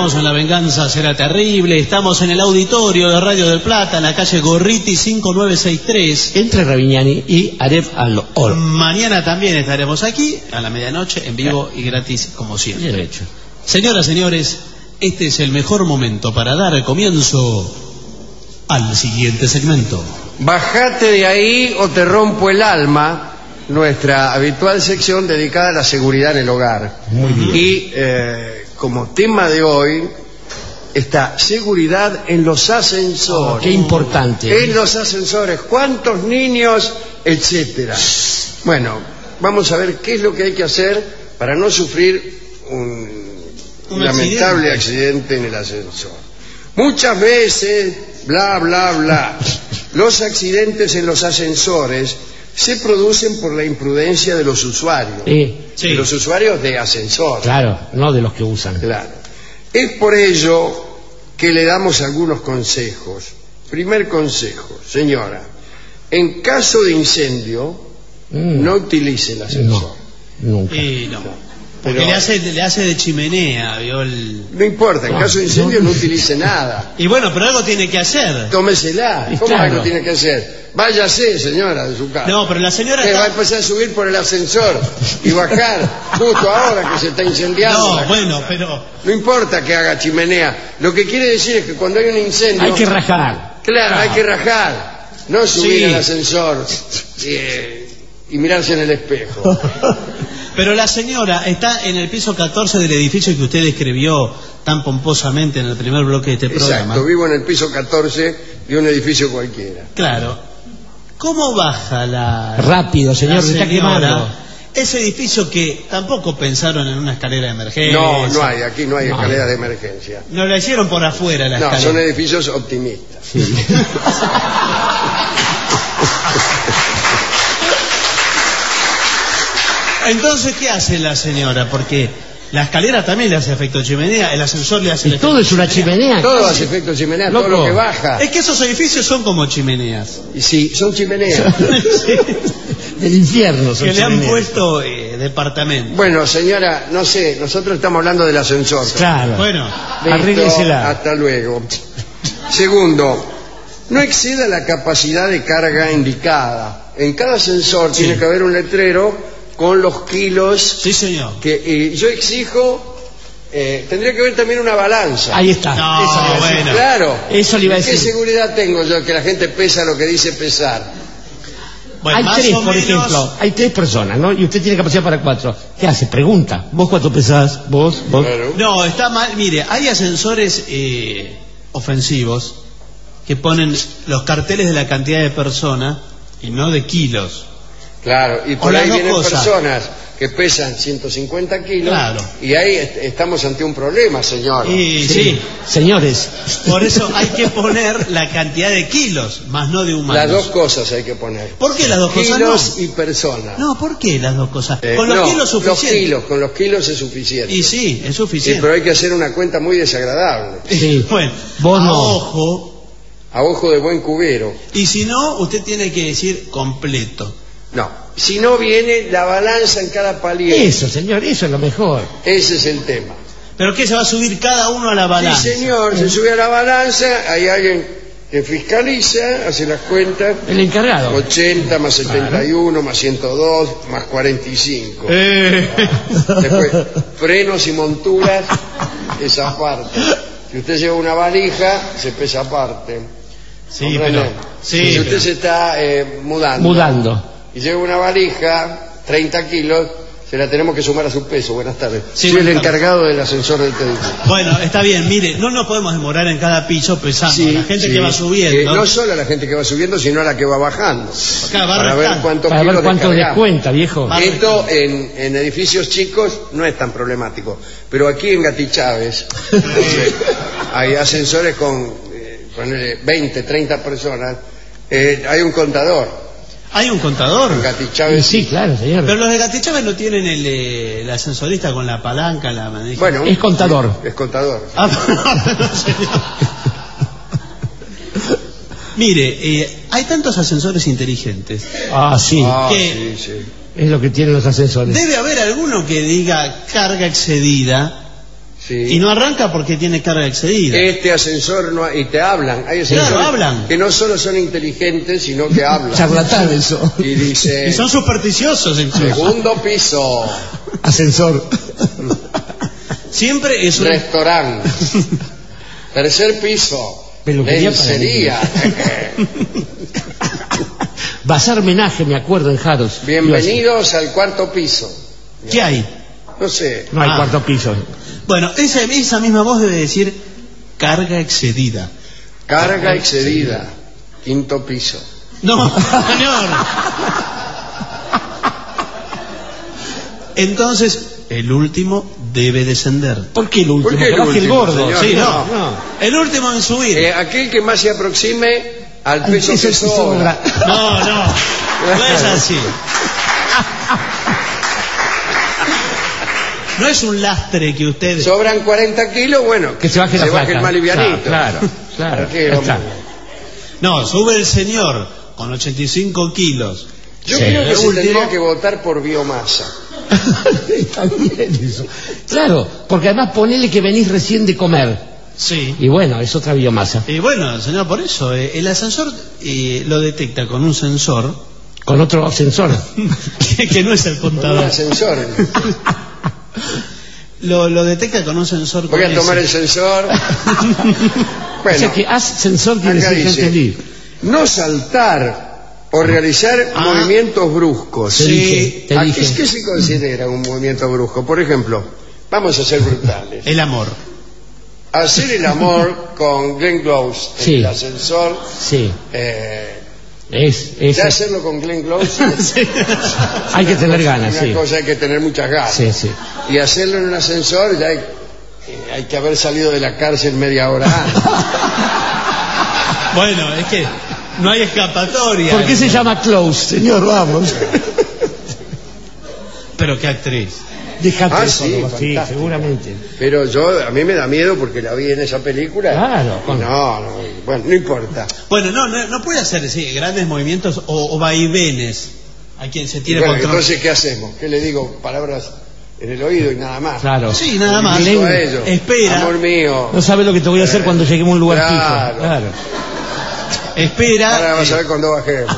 estamos en La Venganza Será Terrible, estamos en el auditorio de Radio del Plata, en la calle Gorriti 5963. Entre Ravignani y Aref Al-Or. Mañana también estaremos aquí, a la medianoche, en vivo y gratis, como siempre. Bien hecho. Señoras, señores, este es el mejor momento para dar comienzo al siguiente segmento. Bajate de ahí o te rompo el alma. Nuestra habitual sección dedicada a la seguridad en el hogar. Muy bien. Y como tema de hoy está seguridad en los ascensores. Qué importante. En los ascensores, cuántos niños, etcétera. Bueno, vamos a ver qué es lo que hay que hacer para no sufrir un lamentable accidente en el ascensor. Muchas veces, bla, bla, bla, los accidentes en los ascensores se producen por la imprudencia de los usuarios. Sí. De los usuarios de ascensor. Claro, no de los que usan. Claro. Es por ello que le damos algunos consejos. Primer consejo, señora, en caso de incendio, no utilice el ascensor. No, nunca. No. Porque le hace de chimenea, ¿vio? No importa, en caso de incendio no utilice nada. Y bueno, pero algo tiene que hacer. Tómesela. ¿Cómo Claro. algo tiene que hacer? Váyase, señora, de su casa. No, pero la señora Va a está... empezar a subir por el ascensor y bajar justo ahora que se está incendiando. No, bueno, pero... No importa que haga chimenea. Lo que quiere decir es que cuando hay un incendio... Hay que rajar. Claro, hay que rajar. No subir Sí. al ascensor y mirarse en el espejo. Pero la señora está en el piso 14 del edificio que usted describió tan pomposamente en el primer bloque de este programa. Exacto, vivo en el piso 14 de un edificio cualquiera. Claro. ¿Cómo baja la... Rápido, señor, la se está señora? quemando. Ese edificio que tampoco pensaron en una escalera de emergencia. No hay, aquí no hay escaleras de emergencia. No la hicieron por afuera la No, escalera. son edificios optimistas. Sí. Entonces, ¿qué hace la señora? Porque la escalera también le hace efecto chimenea, el ascensor le hace el Y efecto todo es una chimenea. Todo hace efecto chimenea, todo Loco. lo que baja. Es que esos edificios son como chimeneas. Y sí, son chimeneas. Del infierno. son Que le han chimeneas. puesto departamento. Bueno, señora, no sé, nosotros estamos hablando del ascensor. Claro. Bueno, Listo, Arréglesela. hasta luego. Segundo, no exceda la capacidad de carga indicada. En cada ascensor tiene que haber un letrero con los kilos sí señor. que yo exijo. Tendría que haber también una balanza. Ahí está. No, Eso le iba a decir. bueno. Claro. Eso le iba a ¿Qué decir. seguridad tengo yo que la gente pesa lo que dice pesar? Bueno, Hay más tres, o por menos- ejemplo. Hay 3 personas, ¿no? Y usted tiene capacidad para 4. ¿Qué hace? Pregunta. ¿Vos cuánto pesás? ¿Vos? Claro. No, está mal. Mire, hay ascensores ofensivos que ponen los carteles de la cantidad de personas y no de kilos. Claro, y por O las ahí dos vienen cosas. personas que pesan 150 kilos. Claro. Y ahí estamos ante un problema, señor. Y sí. Señores. Por eso hay que poner la cantidad de kilos, más no de humanos. Las dos cosas hay que poner. ¿Por qué las dos cosas Kilos no? y personas. No, ¿por qué las dos cosas? Con los No, kilos suficiente. con los kilos es suficiente. Y sí, es Sí, suficiente. pero hay que hacer una cuenta muy desagradable. Sí. Bueno, Vos a no. ojo. A ojo de buen cubero. Y si no, usted tiene que decir completo. No. Si no viene la balanza en cada palier. Eso, señor, eso es lo mejor. Ese es el tema. ¿Pero qué se va a subir cada uno a la balanza? Sí, señor, se sube a la balanza, hay alguien que fiscaliza, hace las cuentas. El encargado. 80 más 71 más 102 más 45. Después, frenos y monturas, esa parte. Si usted lleva una valija, se pesa aparte. Sí, ¿Comprende? pero... Sí, si usted pero- se está mudando Mudando. y lleva una valija, 30 kilos, se la tenemos que sumar a su peso. Buenas tardes. Sí, Soy el buenas tardes. encargado del ascensor del edificio. Bueno, está bien, mire, no nos podemos demorar en cada piso pesando. La gente sí. que va subiendo. No solo a la gente que va subiendo, sino a la que va bajando. Claro, va para ver restando. cuántos Para kilos ver cuánto descargamos. descuenta, viejo. Va- Esto en edificios chicos no es tan problemático, pero aquí en Gati Chávez hay ascensores con ponele 20, 30 personas, hay un contador. ¿Hay un contador? En Gati Y Chávez, sí, claro, señor. Pero los de Gatichávez no tienen el ascensorista con la palanca, la manija. bueno, Es contador. Es contador. Ah, no, señor. Mire, hay tantos ascensores inteligentes. Ah, sí. Ah, ¿Qué? sí, sí. Es lo que tienen los ascensores. Debe haber alguno que diga carga excedida Sí. Y no arranca porque tiene carga excedida. Este ascensor no... Y te hablan. Hay ascensores Claro, hablan. que no solo son inteligentes, sino que hablan. Charlatán eso. Y dice... Y son supersticiosos incluso. Segundo piso. Ascensor. Siempre es un... Restaurante. Tercer piso. Peluquería para Lencería. Bazar homenaje, me acuerdo, en Jaros. Bienvenidos al cuarto piso. ¿Qué hay? No sé. No hay Ah. cuarto piso. Bueno, esa misma voz debe decir carga excedida. Carga excedida. Quinto piso. No, señor. Entonces, el último debe descender. ¿Por qué el último? ¿Por qué el Que baje último, gordo. señor? Sí, no. no. El último en subir. Aquel que más se aproxime al Al peso peso que que sobra. sobra. No es así. No es un lastre que usted... Sobran 40 kilos, bueno, Que se baje la placa. el más livianito. Claro. ¿Para qué, Está. hombre? No, sube el señor con 85 kilos. Yo Sí. creo que El se último- tendría que votar por biomasa. Está bien eso. Claro, porque además ponele que venís recién de comer. Sí. Y bueno, es otra biomasa. Y bueno, señor, por eso, el ascensor lo detecta con un sensor Con otro ascensor. que no es el Con un contador. ascensor. Lo detecta con un sensor. Voy con a tomar el ese. sensor. O Bueno, sea que ascensor quiere acá decir gente dice, libre. no saltar o realizar Ah. movimientos bruscos. Te dije, te ¿A dije. ¿Qué se considera un movimiento brusco? Por ejemplo, vamos a ser brutales. El amor. Hacer el amor con Glenn Close en Sí. el ascensor. Sí. Es Ya hacerlo con Glenn Close hay que tener ganas, una sí. cosa, hay que tener muchas ganas. Sí, sí. Y hacerlo en un ascensor ya hay que haber salido de la cárcel media hora antes. Bueno, es que no hay escapatoria. ¿Por qué se llama Close, señor? Vamos. Pero qué actriz. Déjate Ah, eso, sí, no, fantástico. seguramente. Pero a mí me da miedo porque la vi en esa película. Claro, Y con- bueno, no importa. Bueno, no puede hacer sí, grandes movimientos o vaivenes a quien se tiene Bueno, control. entonces, ¿qué hacemos? ¿Qué le digo? Palabras en el oído y nada más. Claro. Sí, nada más. Invito a ellos. Espera. Amor mío. No sabes lo que te voy a hacer cuando lleguemos a un lugar Claro. fijo. Claro. Espera. Ahora vas a ver cuando bajemos.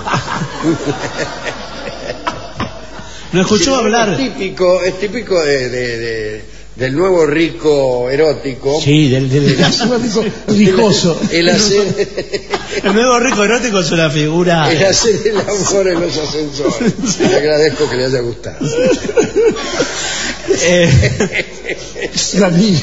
¿No escuchó Sí, hablar? Es típico del nuevo rico erótico. Sí, del rijoso. El hacer, El nuevo rico erótico es una figura. el hacer el amor en los ascensores. Le agradezco que le haya gustado. La mía.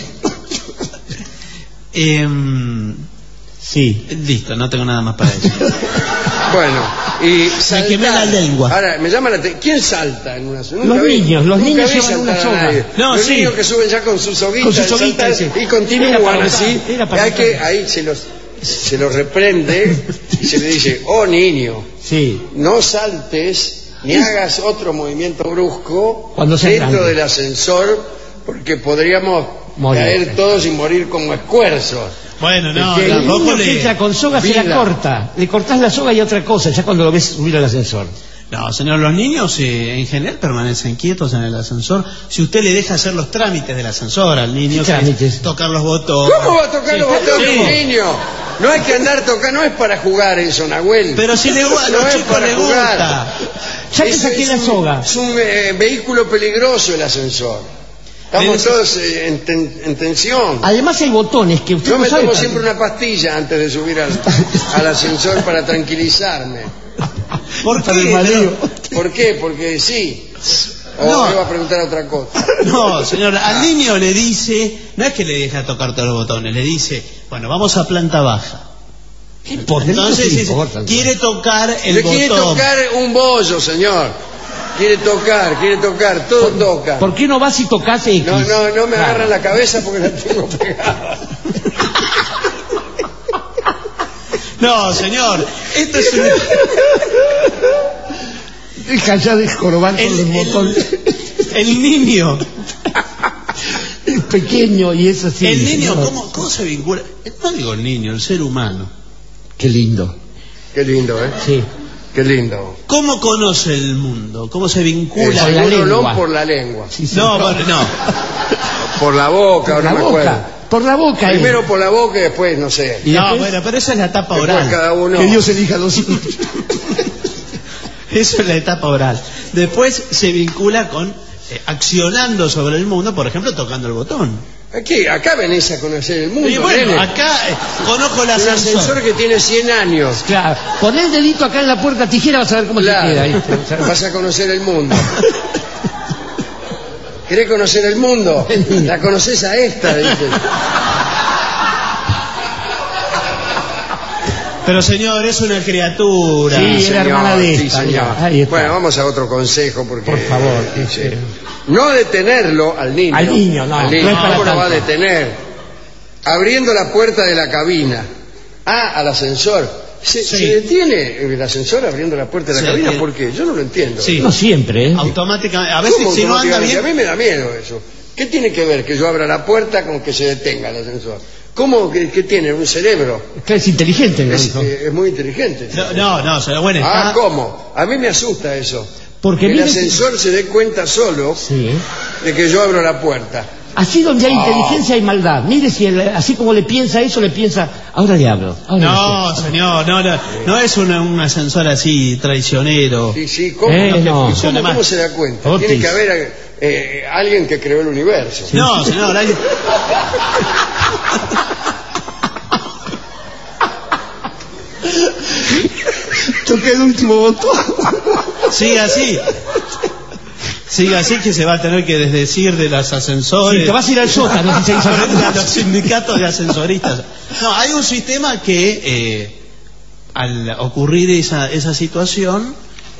Sí. Listo, no tengo nada más para decir. Bueno, y saltar. quemé la lengua. Ahora, me llama la atención. ¿Quién salta en una soga? Los niños nunca vi llevan una saltar a soga. nadie. No, los sí. niños que suben ya con su soguita, Con su soguita, saltan sí. y continúan Era para así. botar, era para Hay que, botar. ahí se los reprende y se le dice, oh niño, Sí. no saltes ni hagas otro movimiento brusco Cuando seas dentro grande. del ascensor porque podríamos Morir. caer todos y morir como escuerzos. Bueno, no, Es que El tampoco niño que le... entra con soga se la Vida. corta. Le cortás la soga y otra cosa, ya cuando lo ves subir al ascensor. No, señor, los niños en general permanecen quietos en el ascensor. Si usted le deja hacer los trámites del ascensor al niño, ¿Qué que es trámites? tocar los botones. ¿Cómo va a tocar los botones sí. un niño? No hay que andar tocando, no es para jugar eso, Nahuel. Pero si le, a No los es chicos para les jugar. gusta. Ya te Ese saqué es la soga. Es un vehículo peligroso el ascensor. Estamos Pero- todos en tensión. Además hay botones que usted Yo no me sabe. tomo siempre una pastilla antes de subir al ascensor para tranquilizarme. ¿Por Para qué? el mareo. ¿Por qué? Porque sí. O No. me va a preguntar otra cosa. No, señor, al niño le dice, no es que le deja tocar todos los botones, le dice, bueno, vamos a planta baja. ¿Qué importa? Entonces ¿Qué dice, importa? quiere tocar el Le botón. quiere tocar un bollo, señor. Quiere tocar, todo toca. ¿Por qué no vas y tocas X? No me Claro. agarran la cabeza porque la tengo pegada. No, señor, esto es un... Deja ya de jorobar con los botones. el niño, Es pequeño y es así. el niño, No. ¿cómo se vincula? No digo el niño, el ser humano. Qué lindo. Qué lindo, ¿eh? Sí. Qué lindo. ¿Cómo conoce el mundo? ¿Cómo se vincula? Por la Un lengua. olón por la lengua. Sí, sí. No, bueno, no. por la boca, Por no la me boca. acuerdo. Por la boca. Primero por la boca y después, no sé. Y No, después- bueno, pero esa es la etapa Después oral. cada uno. Que Dios elija a los hijos. Eso es la etapa oral. Después se vincula con accionando sobre el mundo, por ejemplo, tocando el botón. Aquí, acá venís a conocer el mundo, Y bueno, nene. acá conozco el Un ascensor ascensor. que tiene 100 años. Claro. Pon el dedito acá en la puerta tijera, vas a ver cómo Claro. te queda. ¿Viste? Vas a conocer el mundo. ¿Querés conocer el mundo? La conoces a esta, dice. Pero señor, es una criatura. Sí, era hermana de Sí, esta, señor. mira, ahí está. Bueno, vamos a otro consejo porque... Por favor, dice, no detenerlo al niño. Al niño, no, Al niño. no es para ¿Cómo lo va a tanto. detener? Abriendo la puerta de la cabina. Al ascensor. ¿Se detiene el ascensor abriendo la puerta de la Se cabina? detiene. ¿Por qué? Yo no lo entiendo. Sí. No siempre, ¿eh? Automáticamente. A veces, ¿Cómo si no anda automáticamente? bien. A mí me da miedo eso. ¿Qué tiene que ver que yo abra la puerta con que se detenga el ascensor? ¿Cómo que tiene? ¿Un cerebro? Es inteligente, ¿no? Es muy inteligente. No, señor, bueno, está. ¿Cómo? A mí me asusta eso. Porque que el mire que- ascensor se dé cuenta solo Sí. de que yo abro la puerta. Así donde hay inteligencia hay maldad. Mire si así como le piensa eso, le piensa, ahora le abro. ahora No, señor, no es un ascensor así traicionero. Sí, ¿cómo? No. ¿Cómo se da cuenta? Otis. Tiene que haber alguien que creó el universo. No, señor, Toqué el último botón. sigue así. Sigue así que se va a tener que desdecir de los ascensores. Sí, te vas a ir al sótano si seguís Frente a hablando. los sindicatos de ascensoristas. No, hay un sistema que al ocurrir esa situación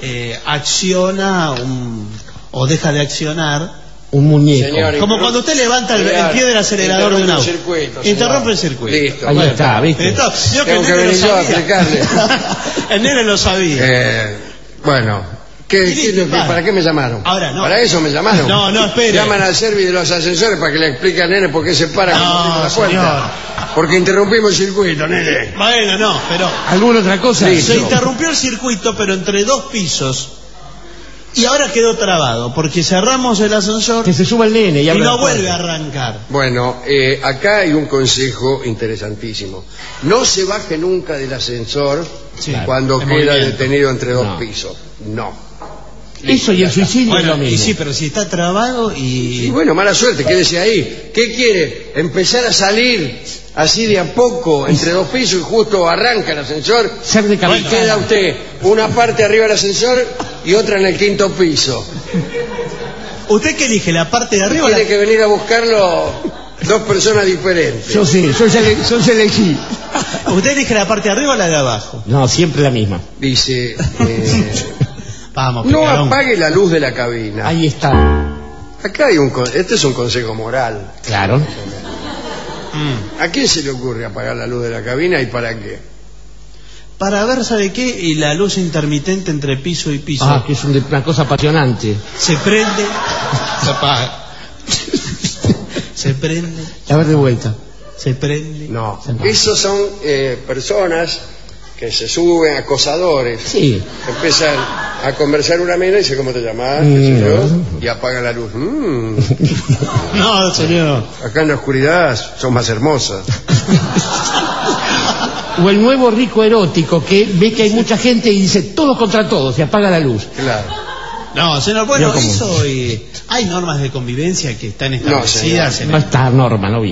acciona o deja de accionar. Un muñeco. Señor, Como cuando usted levanta el pie del acelerador de un auto. Interrumpe el circuito. Listo. Ahí bueno. está, ¿viste? Entonces, yo Tengo el que nene venir lo yo a sabía. explicarle. El nene lo sabía. Bueno, ¿para qué me llamaron? Ahora, no. ¿Para eso me llamaron? No, espere. Llaman al servicio de los ascensores para que le explique al nene por qué se para cuando No, abre la puerta. Porque interrumpimos el circuito, nene. Bueno, no, pero ¿Alguna otra cosa? Listo. se interrumpió el circuito, pero entre dos pisos. Y ahora quedó trabado, porque cerramos el ascensor Que se suba el nene y y abra no la puerta. vuelve a arrancar. Bueno, acá hay un consejo interesantísimo. No se baje nunca del ascensor Sí, cuando en queda movimiento. detenido entre dos No. pisos. No. Eso y el suicidio es Bueno, lo mismo. y sí, pero si está trabado Y y... bueno, mala suerte, quédese ahí. ¿Qué quiere? ¿Empezar a salir así de a poco entre dos pisos y justo arranca el ascensor? Ser de Y capitán. queda usted una parte arriba del ascensor y otra en el quinto piso. ¿Usted qué elige? ¿La parte de arriba o la... Tiene que venir a buscarlo dos personas diferentes. Yo sí, yo ya elegí. ¿Usted elige la parte de arriba o la de abajo? No, siempre la misma. Dice, Vamos, no picarón. apague la luz de la cabina. Ahí está. Acá hay este es un consejo moral. Claro. Mm. ¿A quién se le ocurre apagar la luz de la cabina y para qué? Para ver, ¿sabe qué? Y la luz intermitente entre piso y piso. Ah, que es una cosa apasionante. Se prende, se apaga. Se prende, A ver de vuelta. se prende. No, esos son personas que se suben, acosadores. Sí. Empiezan a conversar una mina y dice, ¿cómo te llamas? ¿Qué sé yo? Y apagan la luz. No, señor. Acá en la oscuridad son más hermosas. O el nuevo rico erótico que ve que hay mucha gente y dice todos contra todos, se apaga la luz. Claro. No, señor, bueno, Yo como- eso hay normas de convivencia que están establecidas señor. en No está norma, no vi.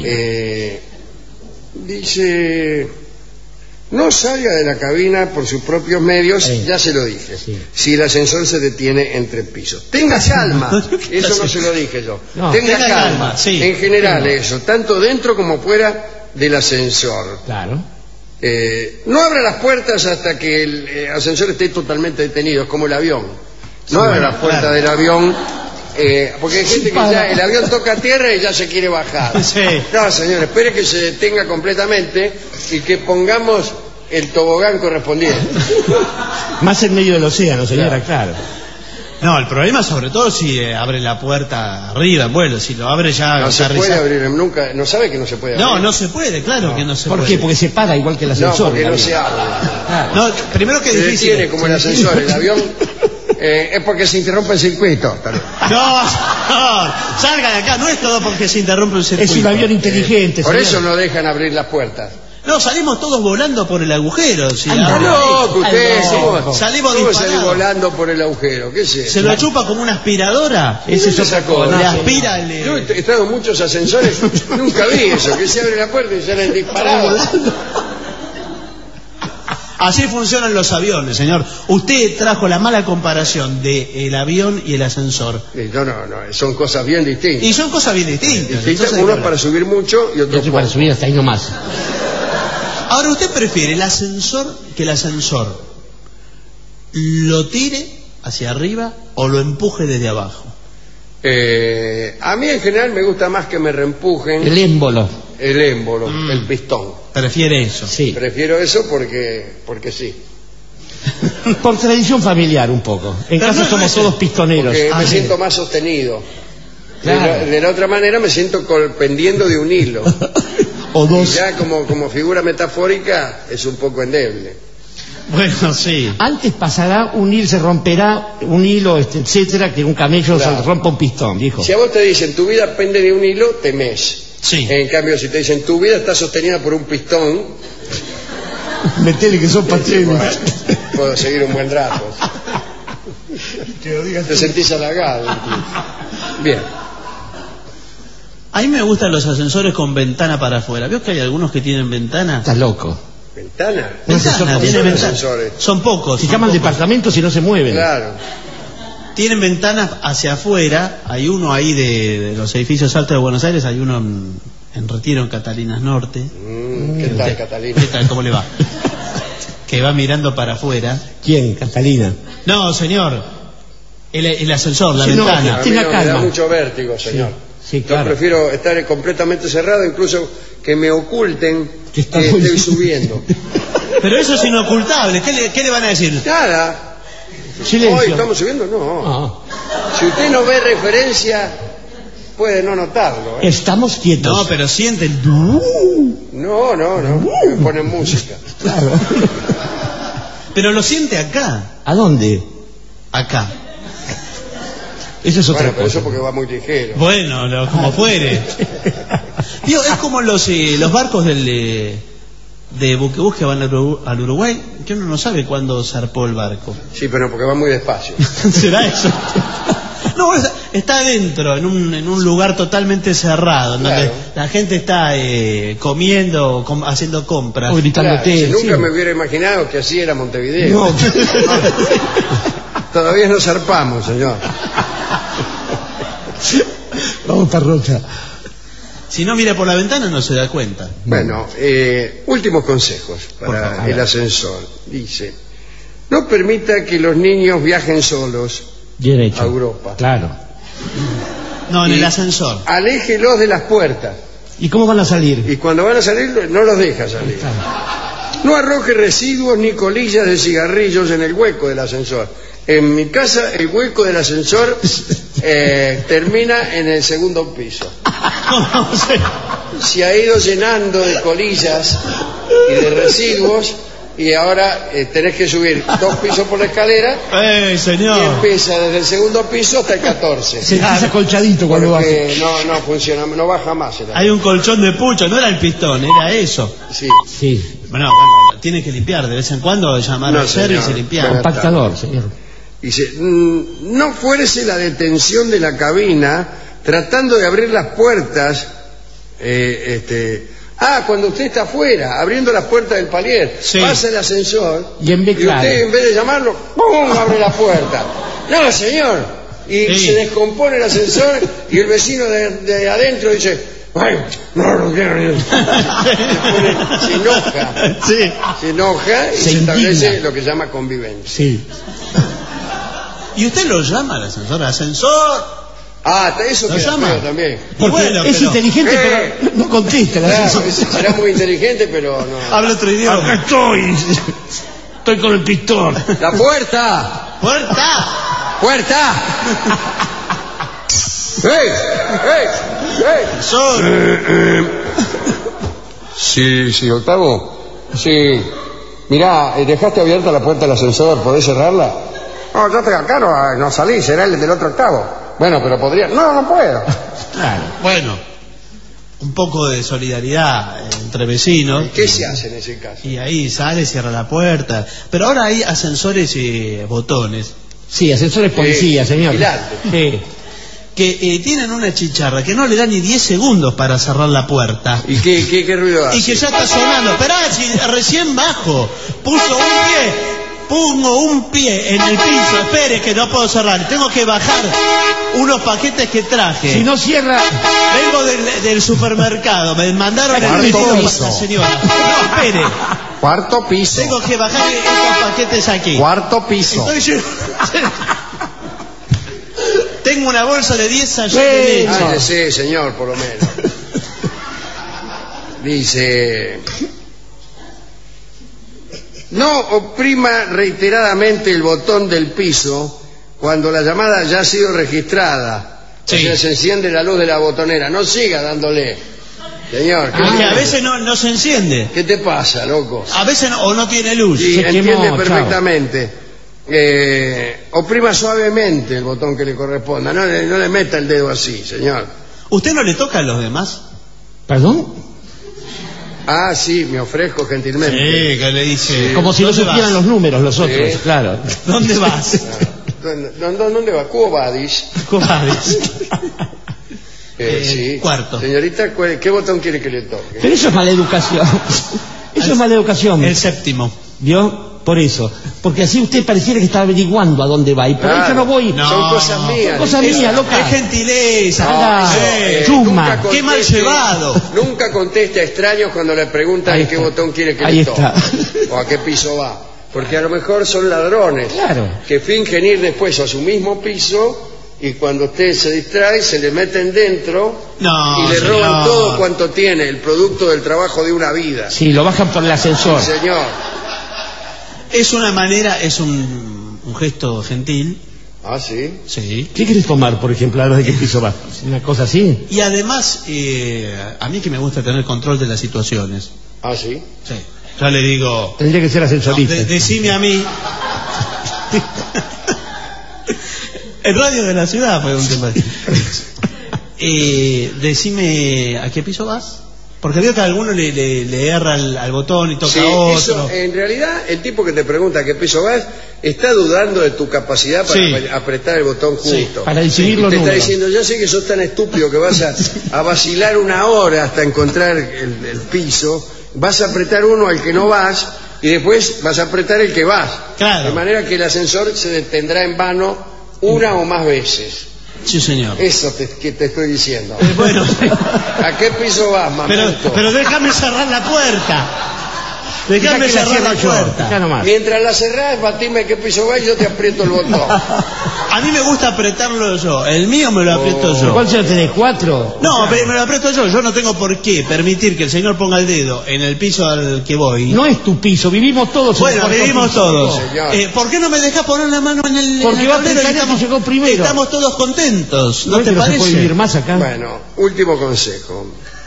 Dice, no salga de la cabina por sus propios medios, Sí. ya se lo dije, Sí. si el ascensor se detiene entre pisos. Tenga calma, eso no se lo dije yo. No, tenga tenga calma, calma, sí. en general eso, tanto dentro como fuera del ascensor. Claro. No abra las puertas hasta que el ascensor esté totalmente detenido, es como el avión. No abra las puertas claro. del avión, porque hay gente que para. ya el avión toca tierra y ya se quiere bajar. Sí. No, señor, espere que se detenga completamente y que pongamos el tobogán correspondiente. Más en medio del océano, señora, claro. No, el problema sobre todo si abre la puerta arriba en vuelo, si lo abre ya... No se aterriza- puede abrir nunca, no sabe que no se puede abrir. No, no se puede, claro que no se ¿Por puede. qué? Porque se para igual que el No, ascensor. porque la no vida. se abre. Claro. No, primero que es Se difícil. detiene como el ascensor, el avión es porque se interrumpe el circuito. Tal vez. No, señor, salga de acá, no es todo porque se interrumpe el circuito. Es un avión inteligente, Por señor. eso no dejan abrir las puertas. No, salimos todos volando por el agujero. Si Anda, ahora- No, que usted loco. Salimos ¿cómo disparados. salir volando por el agujero? ¿Qué es eso? Se lo chupa como una aspiradora. Ese es ¿Dónde otra sacó? cosa. Le No, aspira Yo el... he estado en muchos ascensores, nunca vi eso, que se abre la puerta y salen disparados. Así funcionan los aviones, señor. Usted trajo la mala comparación de el avión y el ascensor. No, son cosas bien distintas. Y son cosas bien distintas. Distintas, Entonces, uno claro. para subir mucho y otro Yo para poco. subir hasta ahí nomás. Ahora, ¿usted prefiere el ascensor que el ascensor lo tire hacia arriba o lo empuje desde abajo? A mí en general me gusta más que me reempujen El émbolo. el émbolo, el pistón. Prefiere eso. Sí. Prefiero eso porque sí. Por tradición familiar un poco. En Pero casa no, somos no, todos pistoneros. Porque Ah, me sí. siento más sostenido. Claro. De la otra manera me siento pendiendo de un hilo. O Y dos. ya como figura metafórica es un poco endeble. Bueno, sí. Antes pasará un hilo, se romperá un hilo, etcétera, que un camello Claro. se rompa un pistón, viejo. Si a vos te dicen tu vida pende de un hilo, temés. Sí. En cambio, si te dicen tu vida está sostenida por un pistón, Metele que son bueno, puedo seguir un buen rato. Te sentís halagado. incluso. Bien. A mí me gustan los ascensores con ventana para afuera. ¿Veo que hay algunos que tienen ventana? Estás loco. ¿Ventana? No, ascensor, Tienen son ventana. ascensores. Son pocos. Se son llaman pocos. departamentos y no se mueven. Claro. Tienen ventanas hacia afuera. Hay uno ahí de los edificios altos de Buenos Aires. Hay uno en Retiro, en Catalinas Norte. ¿Qué tal, Catalina? ¿Qué tal? ¿Cómo le va? Que va mirando para afuera. ¿Quién? Catalina. No, señor. El ascensor, la Sí, no, ventana. A mí Tenga no, me da calma. mucho vértigo, señor. Sí, Yo claro. prefiero estar completamente cerrado, incluso que me oculten Que está que muy estoy bien. subiendo. Pero eso es inocultable. ¿Qué le van a decir? Nada. Silencio. ¿Hoy estamos subiendo? No. Ah. Si usted no ve referencia, puede no notarlo. ¿eh? Estamos quietos. No, pero sienten. No. Me ponen música. Claro. Pero lo siente acá. ¿A dónde? Acá. Eso es otra Bueno, pero cosa. eso porque va muy ligero. Bueno, como fuere. Digo, es como los barcos de buquebús que van al Uruguay, que uno no sabe cuándo zarpó el barco. Sí, pero porque va muy despacio. ¿Será eso? No, está adentro, en un lugar totalmente cerrado, en donde Claro. la gente está comiendo, haciendo compras. O gritándote. Claro, si nunca sí. me hubiera imaginado que así era Montevideo. No. Todavía no zarpamos, señor. Vamos para Rocha. Si no mira por la ventana no se da cuenta. Bueno, últimos consejos Por para favor. el ascensor. Dice, no permita que los niños viajen solos Bien hecho. a Europa. Claro. No, en Y el ascensor. Aléjelos de las puertas. ¿Y cómo van a salir? Y cuando van a salir, no los deja salir. No arroje residuos ni colillas de cigarrillos en el hueco del ascensor. En mi casa, el hueco del ascensor termina en el segundo piso. No sé. Se ha ido llenando de colillas y de residuos y ahora tenés que subir 2 pisos por la escalera y Señor! empieza desde el segundo piso hasta el 14. Sentís acolchadito cuando vas. Porque no funciona, no baja más. Hay un colchón de pucho, no era el pistón, era eso. Sí. Sí. Bueno, tiene que limpiar de vez en cuando, llamar No, al servicio y señor. limpiar. Bueno. Compactador, señor. Dice, no fuerce la detención de la cabina tratando de abrir las puertas. Cuando usted está afuera, abriendo las puertas del palier, Sí. pasa el ascensor Y en vez, claro. usted en vez de llamarlo, ¡pum!, abre la puerta. No, señor. Y Sí. se descompone el ascensor y el vecino de adentro dice, ¡ay, no lo quiero! Se enoja. Sí. Se enoja y Se se establece indigna. lo que se llama convivencia. Sí. ¿Y usted lo llama al ascensor? ¡Ascensor! Eso ¿Lo queda llama? feo también. Porque Bueno, es pero- inteligente, Eh. pero no contesta el Claro, ascensor. será muy inteligente, pero no. Habla otro Acá idioma. estoy. Estoy con el pistón. ¡La puerta! ¡Puerta! ¡Puerta! ¡Hey! ¡Hey! ¡Hey! ¡Sol! Sí, Octavo. Sí. Mirá, dejaste abierta la puerta del ascensor, ¿podés cerrarla? No, yo estoy acá, no salí, será el del otro octavo. Bueno, pero podría... No puedo. Claro. Bueno, un poco de solidaridad entre vecinos. ¿Y qué se hace en ese caso? Y ahí sale, cierra la puerta. Pero ahora hay ascensores y botones. Sí, ascensores policía, señor. Sí. Que tienen una chicharra que no le da ni 10 segundos para cerrar la puerta. ¿Y qué ruido hace? Y que ya está sonando. Esperá, si recién bajo. Pongo un pie en el piso. Espere que no puedo cerrar. Tengo que bajar unos paquetes que traje. Si no cierra... Vengo del supermercado. Me mandaron el pedido para la señora. No, espere. Cuarto piso. Tengo que bajar estos paquetes aquí. Cuarto piso. Tengo una bolsa de 10 sachets de leche. Cállese, señor, por lo menos. Dice... No oprima reiteradamente el botón del piso cuando la llamada ya ha sido registrada. Sí. O sea, se enciende la luz de la botonera. No siga dándole. Señor. Porque a veces no se enciende. ¿Qué te pasa, loco? A veces o no tiene luz. Sí, entiende perfectamente. Oprima suavemente el botón que le corresponda. No le meta el dedo así, señor. ¿Usted no le toca a los demás? ¿Perdón? Ah, sí, me ofrezco gentilmente. Sí, que le dice... Como si no supieran los números los otros, sí. Claro. ¿Dónde vas? ¿Dónde va? ¿Cubadis? Sí. Cuarto. Señorita, ¿qué botón quiere que le toque? Pero eso es maleducación. Eso es maleducación. El séptimo. ¿Vio? Por eso. Porque así usted pareciera que está averiguando a dónde va. Y por ahí yo no voy. No, son cosas mías. Son cosas mías, loca. Es gentileza. Chusma. Qué mal llevado. Nunca conteste a extraños cuando le preguntan qué botón quiere que le toque. O a qué piso va. Porque a lo mejor son ladrones. Claro. Que fingen ir después a su mismo piso y cuando usted se distrae se le meten dentro y le roban todo cuanto tiene, el producto del trabajo de una vida. Sí, lo bajan por el ascensor. Sí, señor. Es una manera, es un gesto gentil. Ah, ¿sí? Sí. ¿Qué querés tomar, por ejemplo, ahora de qué piso vas? ¿Una cosa así? Y además, a mí que me gusta tener control de las situaciones. Ah, ¿sí? Sí. Ya le digo... Tendría que ser ascensorista. Decime a mí... El radio de la ciudad fue un tema. Decime a qué piso vas. Porque veo que a alguno le erra al botón y toca otro. Eso, en realidad, el tipo que te pregunta a qué piso vas está dudando de tu capacidad para apretar el botón justo. Sí, para decidir los te números. está diciendo, yo sé que sos tan estúpido que vas a vacilar una hora hasta encontrar el piso, vas a apretar uno al que no vas y después vas a apretar el que vas. Claro. De manera que el ascensor se detendrá en vano una o más veces. Sí, señor. Eso que te estoy diciendo. Bueno, ¿A qué piso vas, mamito? pero déjame cerrar la puerta. Déjame cerrar la puerta. Mientras la cerrás, batime qué piso vas y yo te aprieto el botón. A mí me gusta apretarlo yo. El mío me lo aprieto yo. ¿Cuál se lo tenés? ¿4? No, me lo aprieto yo. Yo no tengo por qué permitir que el señor ponga el dedo en el piso al que voy. No es tu piso, vivimos todos. Bueno, vivimos todos. Señor. ¿Por qué no me dejas poner la mano en el Porque va a tablero? pensar que llegó primero. Estamos todos contentos. ¿No te se puede parece? vivir más acá. Bueno, último consejo.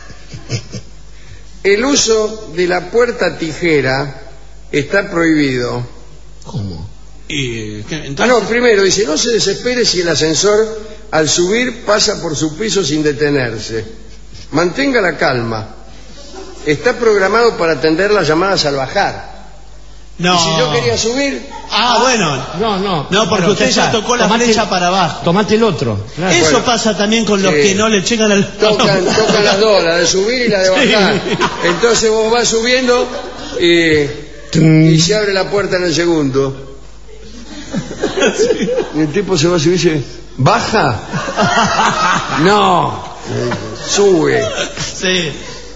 El uso de la puerta tijera está prohibido. ¿Cómo? No, primero dice, no se desespere si el ascensor al subir pasa por su piso sin detenerse. Mantenga la calma. Está programado para atender las llamadas al bajar. No. Y si yo quería subir... bueno. No, porque usted ya tocó la flecha para abajo. Tomate el otro. Claro. Eso pasa también con los que no le llegan al... Tocan las dos, la de subir y la de bajar. Sí. Entonces vos vas subiendo y se abre la puerta en el segundo. Y el tipo se va a subir y dice, ¿baja? No, sube. Sí.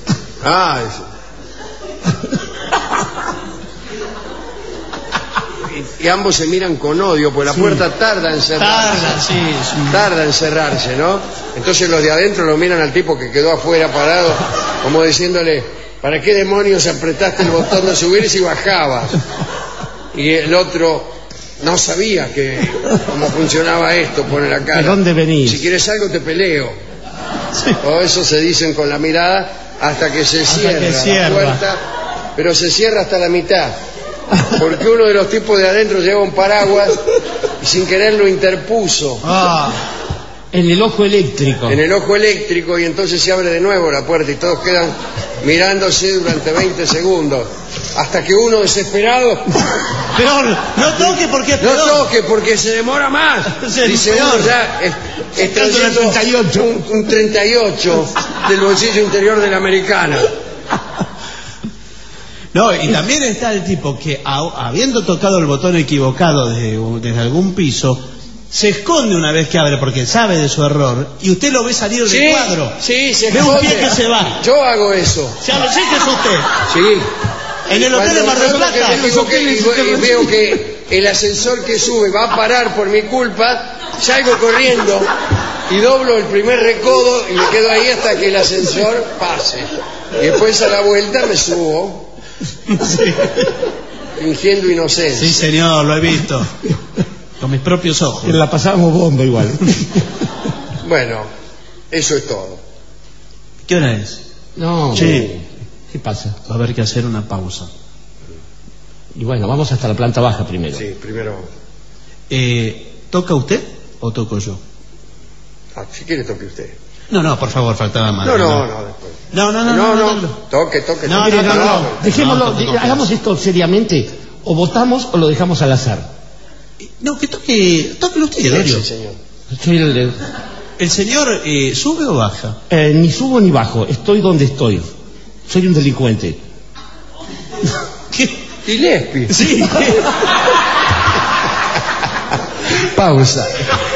Y ambos se miran con odio, porque la puerta tarda en cerrarse. Tarda en cerrarse, ¿no? Entonces los de adentro lo miran al tipo que quedó afuera parado, como diciéndole, ¿para qué demonios apretaste el botón de subir si bajabas? Y el otro no sabía cómo funcionaba esto, pone la cara. ¿De dónde venís? Si quieres algo te peleo. Sí. Todo eso se dicen con la mirada hasta que se cierra la puerta, pero se cierra hasta la mitad. Porque uno de los tipos de adentro lleva un paraguas y sin querer lo interpuso. En el ojo eléctrico. En el ojo eléctrico, y entonces se abre de nuevo la puerta y todos quedan mirándose durante 20 segundos. Hasta que uno desesperado... Peor, no toque porque es peor. No toque porque se demora más. Dice uno ya extrayendo un 38 del bolsillo interior de la americana. No, y también está el tipo que, habiendo tocado el botón equivocado desde algún piso, se esconde una vez que abre porque sabe de su error y usted lo ve salir del cuadro. Sí, se ve esconde. Un pie que se va. Yo hago eso. Ya lo sé que es usted. Sí. En el hotel de Mar del Plata. Y veo que el ascensor que sube va a parar por mi culpa, salgo corriendo y doblo el primer recodo y me quedo ahí hasta que el ascensor pase. Y después a la vuelta me subo. Sí. Fingiendo inocencia. Sí, señor, lo he visto. Con mis propios ojos. La pasábamos bomba igual. Bueno, eso es todo. ¿Qué hora es? No. Sí. ¿Qué pasa? Va a haber que hacer una pausa. Y bueno, vamos hasta la planta baja primero. Sí, primero. ¿Toca usted o toco yo? Si quiere toque usted. No, por favor, faltaba más. No, después. No. Toque. No. Dejémoslo, hagamos esto seriamente. O votamos o lo dejamos al azar. No, que tóquelo usted, Dorio. Sí, señor. Soy ¿El señor sube o baja? Ni subo ni bajo, estoy donde estoy. Soy un delincuente. ¿Qué? Gillespie. Sí. Pausa.